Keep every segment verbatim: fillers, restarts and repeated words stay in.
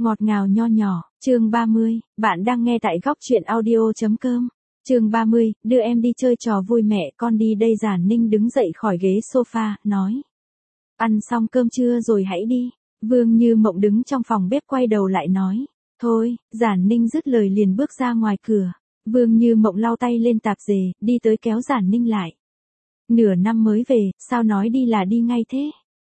ngọt ngào nho nhỏ, chương ba mươi, bạn đang nghe tại góc truyện audio.com. Chương ba mươi, đưa em đi chơi trò vui mẹ con đi đây. Giản Ninh đứng dậy khỏi ghế sofa, nói. Ăn xong cơm trưa rồi hãy đi. Vương Như Mộng đứng trong phòng bếp quay đầu lại nói. Thôi, Giản Ninh dứt lời liền bước ra ngoài cửa. Vương Như Mộng lau tay lên tạp dề, đi tới kéo Giản Ninh lại. Nửa năm mới về, sao nói đi là đi ngay thế?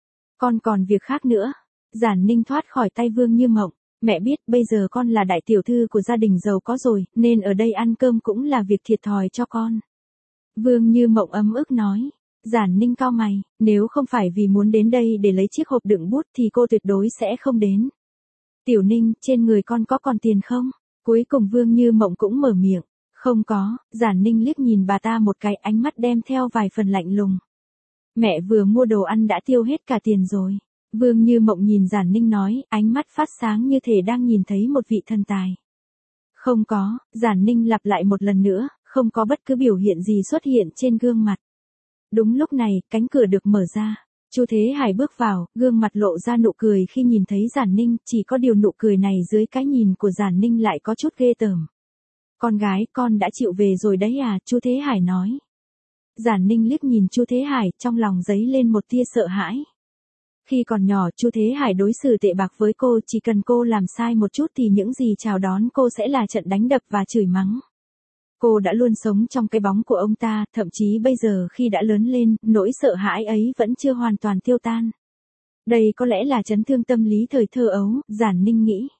Con còn việc khác nữa. Giản Ninh thoát khỏi tay Vương Như Mộng. Mẹ biết bây giờ con là đại tiểu thư của gia đình giàu có rồi, nên ở đây ăn cơm cũng là việc thiệt thòi cho con. Vương Như Mộng ấm ức nói. Giản Ninh cau mày, nếu không phải vì muốn đến đây để lấy chiếc hộp đựng bút thì cô tuyệt đối sẽ không đến. Tiểu Ninh, trên người con có còn tiền không? Cuối cùng Vương Như Mộng cũng mở miệng. Không có. Giản Ninh liếc nhìn bà ta một cái, ánh mắt đem theo vài phần lạnh lùng. Mẹ vừa mua đồ ăn đã tiêu hết cả tiền rồi. Vương Như Mộng nhìn Giản Ninh nói, ánh mắt phát sáng như thể đang nhìn thấy một vị thần tài. Không có. Giản Ninh lặp lại một lần nữa, không có bất cứ biểu hiện gì xuất hiện trên gương mặt. Đúng lúc này, cánh cửa được mở ra. Chu Thế Hải bước vào, gương mặt lộ ra nụ cười khi nhìn thấy Giản Ninh, chỉ có điều nụ cười này dưới cái nhìn của Giản Ninh lại có chút ghê tởm. Con gái, con đã chịu về rồi đấy à? Chu Thế Hải nói. Giản Ninh liếc nhìn Chu Thế Hải, trong lòng dấy lên một tia sợ hãi. Khi còn nhỏ, Chu Thế Hải đối xử tệ bạc với cô, chỉ cần cô làm sai một chút thì những gì chào đón cô sẽ là trận đánh đập và chửi mắng. Cô đã luôn sống trong cái bóng của ông ta, thậm chí bây giờ khi đã lớn lên, nỗi sợ hãi ấy vẫn chưa hoàn toàn tiêu tan. Đây có lẽ là chấn thương tâm lý thời thơ ấu, Giản Ninh nghĩ.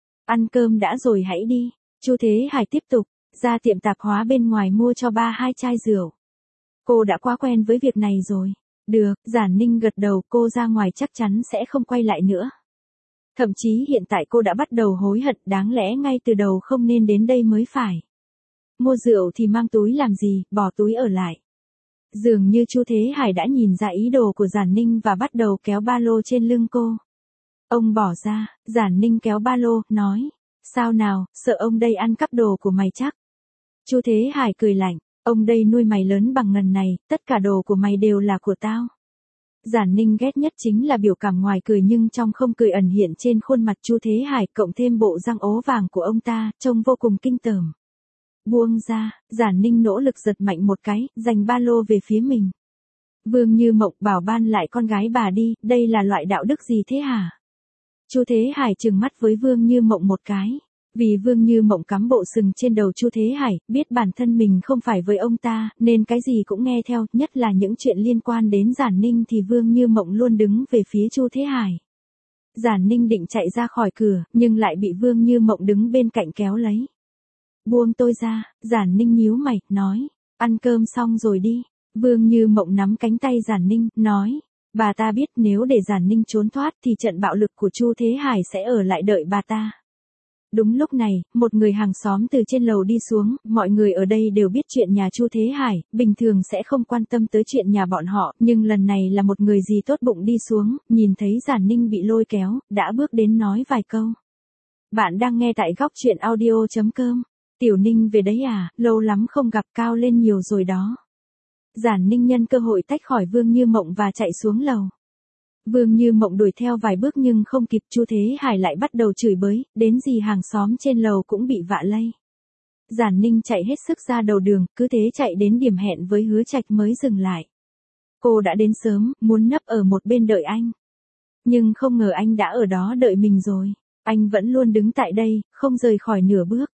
Ăn cơm đã rồi hãy đi. Chu Thế Hải tiếp tục, ra tiệm tạp hóa bên ngoài mua cho ba hai chai rượu. Cô đã quá quen với việc này rồi. Được, Giản Ninh gật đầu, cô ra ngoài chắc chắn sẽ không quay lại nữa. Thậm chí hiện tại cô đã bắt đầu hối hận, đáng lẽ ngay từ đầu không nên đến đây mới phải. Mua rượu thì mang túi làm gì, bỏ túi ở lại. Dường như Chu Thế Hải đã nhìn ra ý đồ của Giản Ninh và bắt đầu kéo ba lô trên lưng cô. Ông bỏ ra. Giản Ninh kéo ba lô, nói. Sao nào, sợ ông đây ăn cắp đồ của mày chắc. Chu Thế Hải cười lạnh. Ông đây nuôi mày lớn bằng ngần này, tất cả đồ của mày đều là của tao. Giản Ninh ghét nhất chính là biểu cảm ngoài cười nhưng trong không cười ẩn hiện trên khuôn mặt Chu Thế Hải, cộng thêm bộ răng ố vàng của ông ta, trông vô cùng kinh tởm. Buông ra. Giản Ninh nỗ lực giật mạnh một cái, giành ba lô về phía mình. Vương Như Mộng bảo ban lại con gái bà đi, đây là loại đạo đức gì thế hả? Chu Thế Hải trừng mắt với Vương Như Mộng một cái. Vì Vương Như Mộng cắm bộ sừng trên đầu Chu Thế Hải, biết bản thân mình không phải với ông ta, nên cái gì cũng nghe theo, nhất là những chuyện liên quan đến Giản Ninh thì Vương Như Mộng luôn đứng về phía Chu Thế Hải. Giản Ninh định chạy ra khỏi cửa, nhưng lại bị Vương Như Mộng đứng bên cạnh kéo lấy. Buông tôi ra. Giản Ninh nhíu mày, nói. Ăn cơm xong rồi đi. Vương Như Mộng nắm cánh tay Giản Ninh, nói. Bà ta biết nếu để Giản Ninh trốn thoát thì trận bạo lực của Chu Thế Hải sẽ ở lại đợi bà ta. Đúng lúc này, một người hàng xóm từ trên lầu đi xuống, mọi người ở đây đều biết chuyện nhà Chu Thế Hải, bình thường sẽ không quan tâm tới chuyện nhà bọn họ, nhưng lần này là một người gì tốt bụng đi xuống, nhìn thấy Giản Ninh bị lôi kéo, đã bước đến nói vài câu. Bạn đang nghe tại góc truyện audio.com. Tiểu Ninh về đấy à, lâu lắm không gặp, cao lên nhiều rồi đó. Giản Ninh nhân cơ hội tách khỏi Vương Như Mộng và chạy xuống lầu. Vương Như Mộng đuổi theo vài bước nhưng không kịp, Chu Thế Hải lại bắt đầu chửi bới, đến gì hàng xóm trên lầu cũng bị vạ lây. Giản Ninh chạy hết sức ra đầu đường, cứ thế chạy đến điểm hẹn với Hứa Trạch mới dừng lại. Cô đã đến sớm, muốn nấp ở một bên đợi anh. Nhưng không ngờ anh đã ở đó đợi mình rồi. Anh vẫn luôn đứng tại đây, không rời khỏi nửa bước.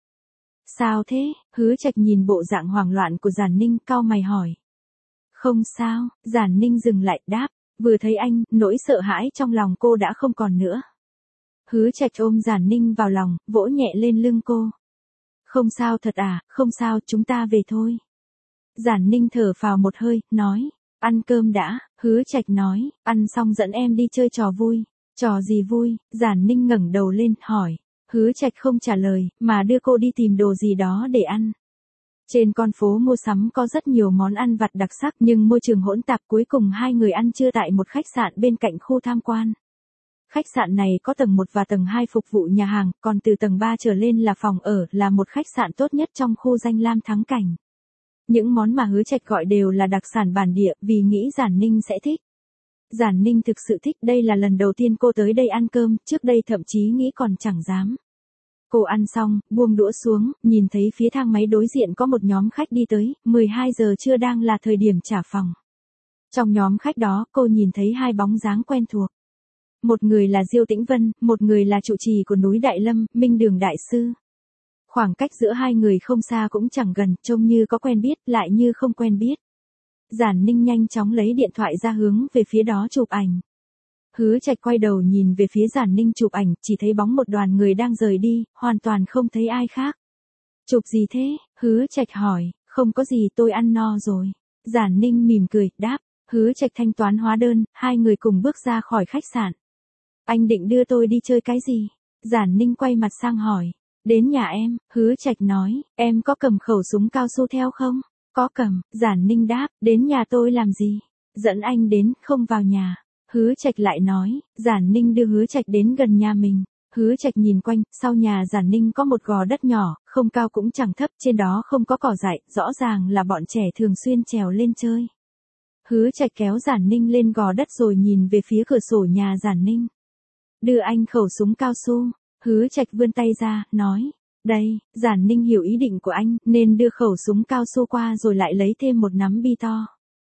Sao thế? Hứa Trạch nhìn bộ dạng hoảng loạn của Giản Ninh, cau mày hỏi. Không sao. Giản Ninh dừng lại, đáp. Vừa thấy anh, nỗi sợ hãi trong lòng cô đã không còn nữa. Hứa Trạch ôm Giản Ninh vào lòng, vỗ nhẹ lên lưng cô. Không sao thật à, không sao, chúng ta về thôi. Giản Ninh thở phào một hơi, nói. Ăn cơm đã. Hứa Trạch nói. Ăn xong dẫn em đi chơi trò vui. Trò gì vui? Giản Ninh ngẩng đầu lên, hỏi. Hứa Trạch không trả lời, mà đưa cô đi tìm đồ gì đó để ăn. Trên con phố mua sắm có rất nhiều món ăn vặt đặc sắc nhưng môi trường hỗn tạp, cuối cùng hai người ăn trưa tại một khách sạn bên cạnh khu tham quan. Khách sạn này có tầng một và tầng hai phục vụ nhà hàng, còn từ tầng ba trở lên là phòng ở, là một khách sạn tốt nhất trong khu danh lam thắng cảnh. Những món mà Hứa Trạch gọi đều là đặc sản bản địa vì nghĩ Giản Ninh sẽ thích. Giản Ninh thực sự thích, đây là lần đầu tiên cô tới đây ăn cơm, trước đây thậm chí nghĩ còn chẳng dám. Cô ăn xong, buông đũa xuống, nhìn thấy phía thang máy đối diện có một nhóm khách đi tới, mười hai giờ trưa đang là thời điểm trả phòng. Trong nhóm khách đó, cô nhìn thấy hai bóng dáng quen thuộc. Một người là Diêu Tĩnh Vân, một người là trụ trì của núi Đại Lâm, Minh Đường Đại Sư. Khoảng cách giữa hai người không xa cũng chẳng gần, trông như có quen biết, lại như không quen biết. Giản Ninh nhanh chóng lấy điện thoại ra hướng về phía đó chụp ảnh. Hứa Trạch quay đầu nhìn về phía Giản Ninh chụp ảnh, chỉ thấy bóng một đoàn người đang rời đi, hoàn toàn không thấy ai khác. Chụp gì thế? Hứa Trạch hỏi. Không có gì, tôi ăn no rồi. Giản Ninh mỉm cười, đáp. Hứa Trạch thanh toán hóa đơn, hai người cùng bước ra khỏi khách sạn. Anh định đưa tôi đi chơi cái gì? Giản Ninh quay mặt sang hỏi. Đến nhà em, Hứa Trạch nói, em có cầm khẩu súng cao su theo không? Có cầm, Giản Ninh đáp, đến nhà tôi làm gì? Dẫn anh đến, không vào nhà. Hứa Trạch lại nói, Giản Ninh đưa Hứa Trạch đến gần nhà mình. Hứa Trạch nhìn quanh, sau nhà Giản Ninh có một gò đất nhỏ, không cao cũng chẳng thấp, trên đó không có cỏ dại, rõ ràng là bọn trẻ thường xuyên trèo lên chơi. Hứa Trạch kéo Giản Ninh lên gò đất rồi nhìn về phía cửa sổ nhà Giản Ninh. Đưa anh khẩu súng cao su. Hứa Trạch vươn tay ra, nói. Đây, Giản Ninh hiểu ý định của anh, nên đưa khẩu súng cao su qua rồi lại lấy thêm một nắm bi to.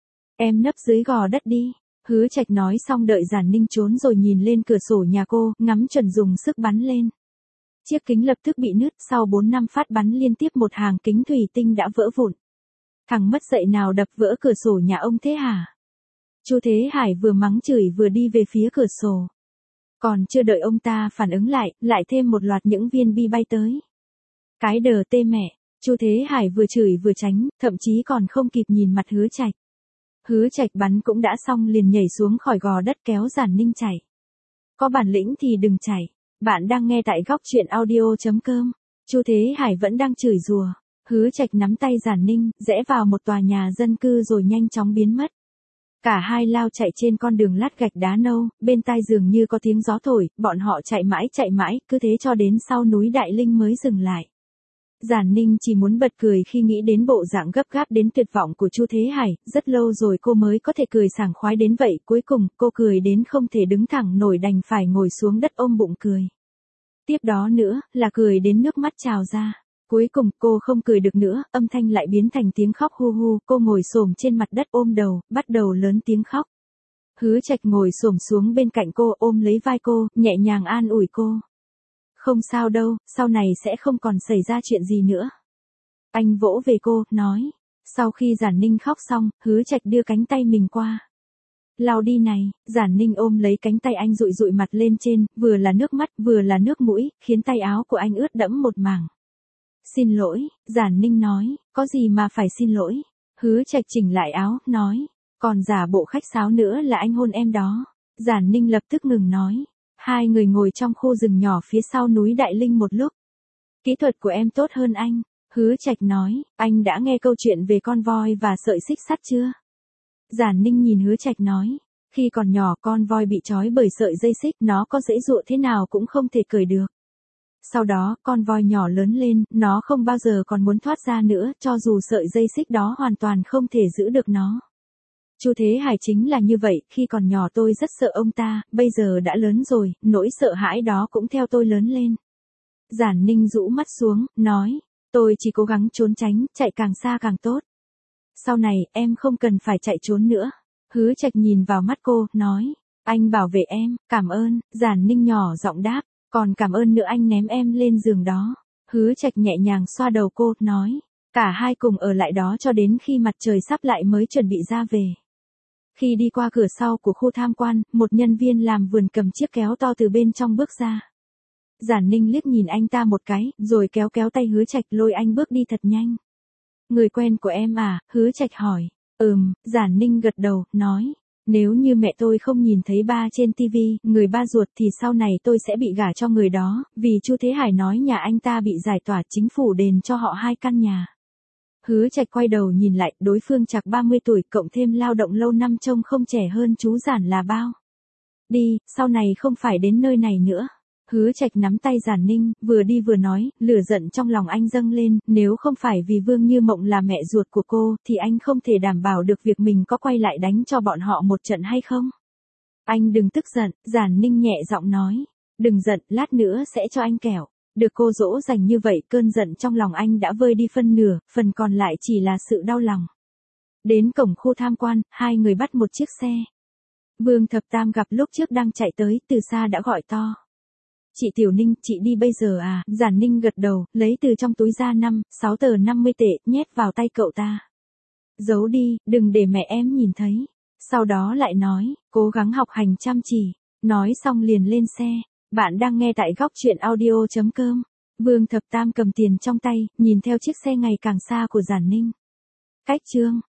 Em nấp dưới gò đất đi. Hứa Trạch nói xong đợi Giản Ninh trốn rồi nhìn lên cửa sổ nhà cô, ngắm chuẩn dùng sức bắn lên. Chiếc kính lập tức bị nứt, sau bốn năm phát bắn liên tiếp một hàng kính thủy tinh đã vỡ vụn. Thằng mất dạy nào đập vỡ cửa sổ nhà ông thế hả? Chu Thế Hải vừa mắng chửi vừa đi về phía cửa sổ. Còn chưa đợi ông ta phản ứng lại, lại thêm một loạt những viên bi bay tới. Cái đờ tê mẹ, Chu Thế Hải vừa chửi vừa tránh, thậm chí còn không kịp nhìn mặt Hứa Trạch. Hứa Trạch bắn cũng đã xong liền nhảy xuống khỏi gò đất kéo Giản Ninh chạy. Có bản lĩnh thì đừng chạy. Bạn đang nghe tại góc truyện audio chấm com. Chu Thế Hải vẫn đang chửi rủa. Hứa Trạch nắm tay Giản Ninh, rẽ vào một tòa nhà dân cư rồi nhanh chóng biến mất. Cả hai lao chạy trên con đường lát gạch đá nâu, bên tai dường như có tiếng gió thổi, bọn họ chạy mãi chạy mãi, cứ thế cho đến sau núi Đại Linh mới dừng lại. Giản Ninh chỉ muốn bật cười khi nghĩ đến bộ dạng gấp gáp đến tuyệt vọng của Chu Thế Hải, rất lâu rồi cô mới có thể cười sảng khoái đến vậy, cuối cùng cô cười đến không thể đứng thẳng nổi đành phải ngồi xuống đất ôm bụng cười. Tiếp đó nữa, là cười đến nước mắt trào ra. Cuối cùng cô không cười được nữa, âm thanh lại biến thành tiếng khóc hu hu, cô ngồi xổm trên mặt đất ôm đầu, bắt đầu lớn tiếng khóc. Hứa Trạch ngồi xổm xuống bên cạnh cô ôm lấy vai cô, nhẹ nhàng an ủi cô. Không sao đâu, sau này sẽ không còn xảy ra chuyện gì nữa. Anh vỗ về cô, nói. Sau khi Giản Ninh khóc xong, Hứa Trạch đưa cánh tay mình qua. Lau đi này, Giản Ninh ôm lấy cánh tay anh dụi dụi mặt lên trên, vừa là nước mắt, vừa là nước mũi, khiến tay áo của anh ướt đẫm một mảng. Xin lỗi, Giản Ninh nói, có gì mà phải xin lỗi. Hứa Trạch chỉnh lại áo, nói, còn giả bộ khách sáo nữa là anh hôn em đó. Giản Ninh lập tức ngừng nói. Hai người ngồi trong khu rừng nhỏ phía sau núi Đại Linh một lúc. Kỹ thuật của em tốt hơn anh. Hứa Trạch nói, anh đã nghe câu chuyện về con voi và sợi xích sắt chưa? Giản Ninh nhìn Hứa Trạch nói, khi còn nhỏ con voi bị trói bởi sợi dây xích, nó có giãy giụa thế nào cũng không thể cởi được. Sau đó, con voi nhỏ lớn lên, nó không bao giờ còn muốn thoát ra nữa, cho dù sợi dây xích đó hoàn toàn không thể giữ được nó. Chu Thế Hải chính là như vậy, khi còn nhỏ tôi rất sợ ông ta, bây giờ đã lớn rồi, nỗi sợ hãi đó cũng theo tôi lớn lên. Giản Ninh rũ mắt xuống, nói, tôi chỉ cố gắng trốn tránh, chạy càng xa càng tốt. Sau này, em không cần phải chạy trốn nữa. Hứa Trạch nhìn vào mắt cô, nói, anh bảo vệ em, cảm ơn. Giản Ninh nhỏ giọng đáp, còn cảm ơn nữa anh ném em lên giường đó. Hứa Trạch nhẹ nhàng xoa đầu cô, nói, cả hai cùng ở lại đó cho đến khi mặt trời sắp lại mới chuẩn bị ra về. Khi đi qua cửa sau của khu tham quan, một nhân viên làm vườn cầm chiếc kéo to từ bên trong bước ra. Giản Ninh liếc nhìn anh ta một cái, rồi kéo kéo tay Hứa Trạch lôi anh bước đi thật nhanh. Người quen của em à? Hứa Trạch hỏi. Ừm, Giản Ninh gật đầu, nói. Nếu như mẹ tôi không nhìn thấy ba trên tivi, người ba ruột thì sau này tôi sẽ bị gả cho người đó, vì Chu Thế Hải nói nhà anh ta bị giải tỏa, chính phủ đền cho họ hai căn nhà. Hứa Trạch quay đầu nhìn lại, đối phương chạc ba mươi tuổi, cộng thêm lao động lâu năm trông không trẻ hơn chú Giản là bao. Đi, sau này không phải đến nơi này nữa. Hứa Trạch nắm tay Giản Ninh, vừa đi vừa nói, lửa giận trong lòng anh dâng lên, nếu không phải vì Vương Như Mộng là mẹ ruột của cô, thì anh không thể đảm bảo được việc mình có quay lại đánh cho bọn họ một trận hay không. Anh đừng tức giận, Giản Ninh nhẹ giọng nói. Đừng giận, lát nữa sẽ cho anh kẹo. Được cô dỗ dành như vậy, cơn giận trong lòng anh đã vơi đi phân nửa, phần còn lại chỉ là sự đau lòng. Đến cổng khu tham quan, hai người bắt một chiếc xe. Vương Thập Tam gặp lúc trước đang chạy tới, từ xa đã gọi to. Chị Tiểu Ninh, chị đi bây giờ à? Giản Ninh gật đầu, lấy từ trong túi ra năm, sáu tờ năm mươi tệ, nhét vào tay cậu ta. Giấu đi, đừng để mẹ em nhìn thấy. Sau đó lại nói, cố gắng học hành chăm chỉ. Nói xong liền lên xe. Bạn đang nghe tại góc truyện audio chấm com. Vương Thập Tam cầm tiền trong tay, nhìn theo chiếc xe ngày càng xa của Giản Ninh. Cách chương